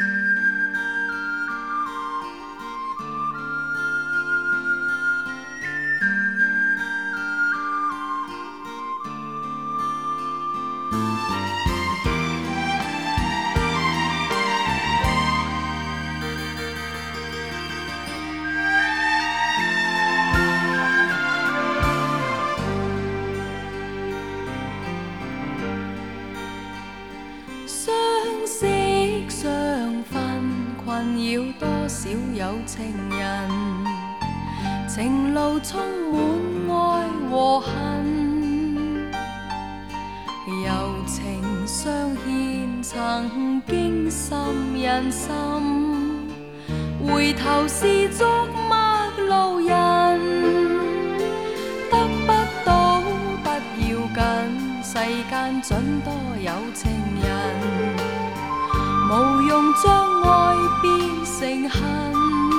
有情人，情路充满爱和恨，柔情相牵，曾经深印心。回头是逐陌路人，得不到不要紧，世间准多有情人，无用将爱变成恨。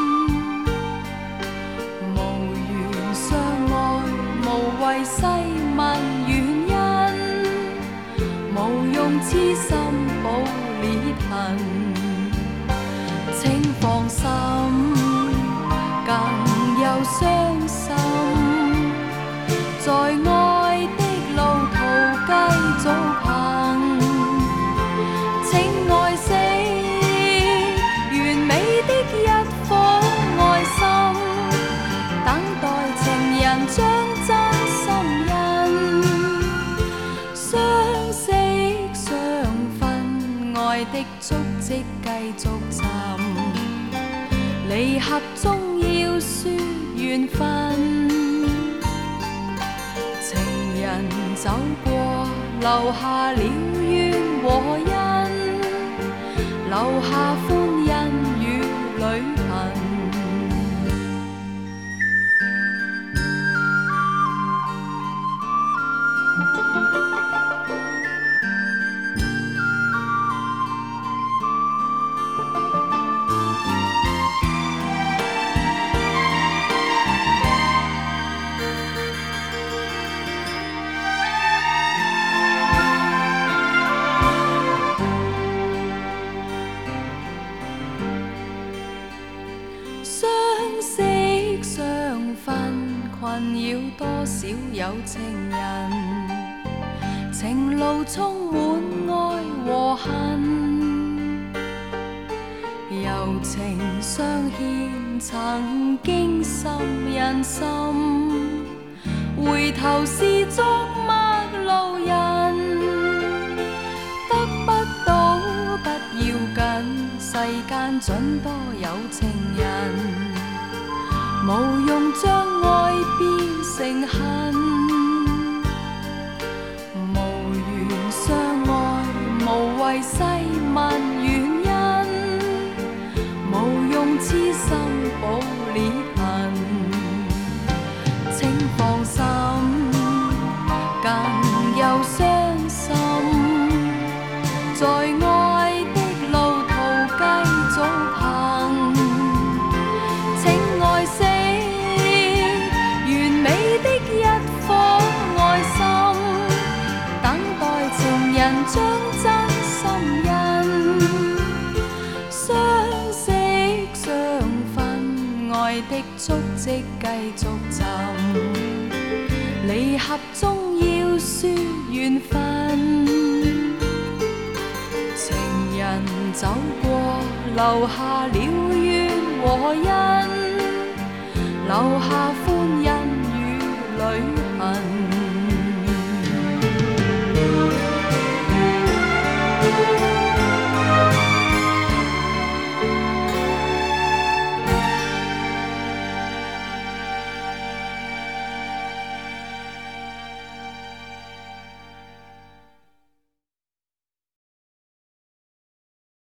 无谓细问原因，无用痴心补裂痕。请放心，更有伤心，在爱的路途繼續行。請愛惜完美的一顆愛心，等待情人將真心印，相識相分，愛的足跡繼續尋，離合終要說緣分。情人走過，留下了怨和恩，留下歡欣與旅行。困擾多少有情人，情路充滿愛和恨，柔情相牽，曾經深印心。回頭是逐陌路人，得不到不要緊，世間準多有情人。無用將愛變成恨，無緣相愛，無謂細問原因，無用痴心補裂痕。請放心，更有傷心，在愛的路途繼續行。請愛惜將真心印，相識相分，愛的足跡繼續尋，離合終要說緣分。情人走過，留下了怨和恩，留下歡